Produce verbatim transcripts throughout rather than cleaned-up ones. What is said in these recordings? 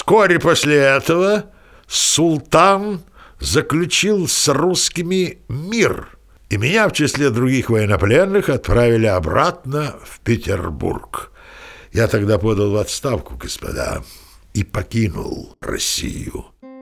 Вскоре после этого султан заключил с русскими мир, и меня в числе других военнопленных отправили обратно в Петербург. Я тогда подал в отставку, господа, и покинул Россию.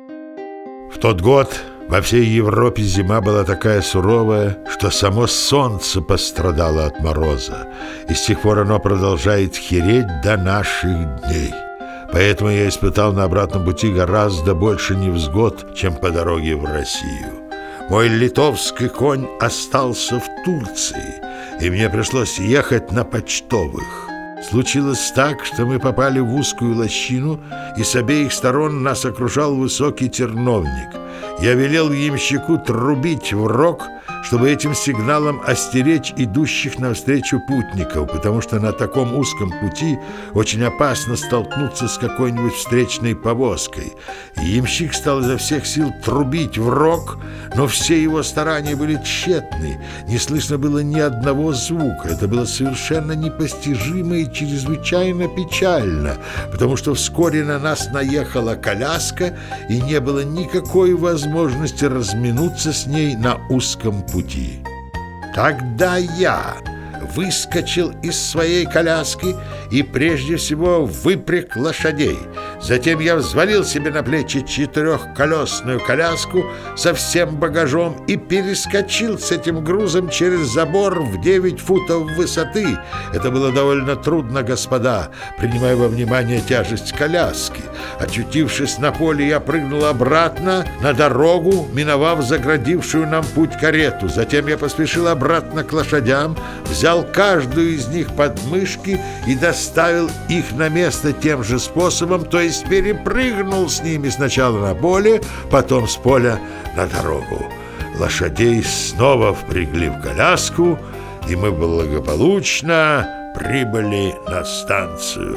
В тот год во всей Европе зима была такая суровая, что само солнце пострадало от мороза, и с тех пор оно продолжает хереть до наших дней. Поэтому я испытал на обратном пути гораздо больше невзгод, чем по дороге в Россию. Мой литовский конь остался в Турции, и мне пришлось ехать на почтовых. Случилось так, что мы попали в узкую лощину, и с обеих сторон нас окружал высокий терновник. Я велел ямщику трубить в рог, чтобы этим сигналом остеречь идущих навстречу путников, потому что на таком узком пути очень опасно столкнуться с какой-нибудь встречной повозкой. И ямщик стал изо всех сил трубить в рог, но все его старания были тщетны. Не слышно было ни одного звука. Это было совершенно непостижимо и чрезвычайно печально, потому что вскоре на нас наехала коляска, и не было никакой возможности разминуться с ней на узком пути. Тогда я выскочил из своей коляски и прежде всего выпряг лошадей. Затем я взвалил себе на плечи четырехколесную коляску со всем багажом и перескочил с этим грузом через забор в девять футов высоты. Это было довольно трудно, господа, принимая во внимание тяжесть коляски. Очутившись на поле, я прыгнул обратно на дорогу, миновав заградившую нам путь карету. Затем я поспешил обратно к лошадям, взял каждую из них под мышки и доставил их на место тем же способом, то есть перепрыгнул с ними сначала на поле, потом с поля на дорогу. Лошадей снова впрягли в коляску, и мы благополучно прибыли на станцию.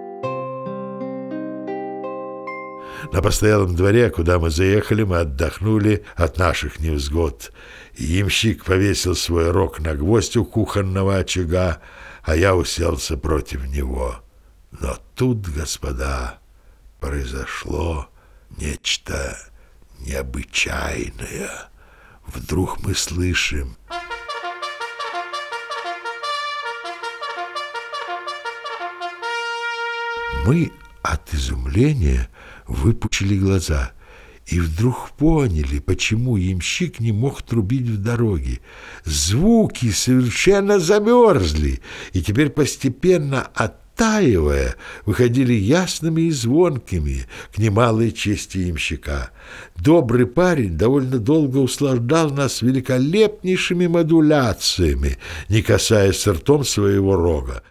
На постоялом дворе, куда мы заехали, мы отдохнули от наших невзгод. Ямщик повесил свой рог на гвоздь у кухонного очага, а я уселся против него. Но тут, господа, произошло нечто необычайное. Вдруг мы слышим: мы от изумления выпучили глаза и вдруг поняли, почему ямщик не мог трубить в дороге. Звуки совершенно замерзли, и теперь, постепенно оттаивая, выходили ясными и звонкими, к немалой чести ямщика. Добрый парень довольно долго услаждал нас великолепнейшими модуляциями, не касаясь ртом своего рога.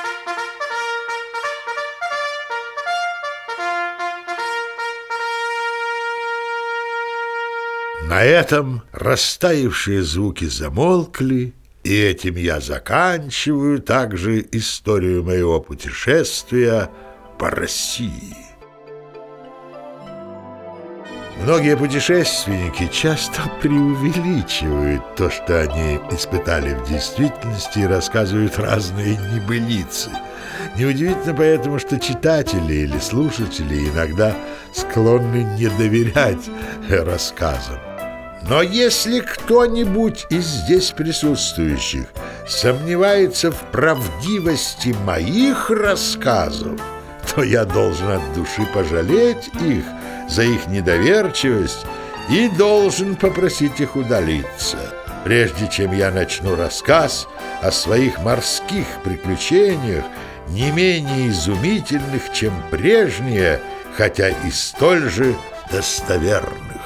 На этом растаявшие звуки замолкли, и этим я заканчиваю также историю моего путешествия по России. Многие путешественники часто преувеличивают то, что они испытали в действительности, и рассказывают разные небылицы. Неудивительно поэтому, что читатели или слушатели иногда склонны не доверять рассказам. Но если кто-нибудь из здесь присутствующих сомневается в правдивости моих рассказов, то я должен от души пожалеть их за их недоверчивость и должен попросить их удалиться, прежде чем я начну рассказ о своих морских приключениях, не менее изумительных, чем прежние, хотя и столь же достоверных.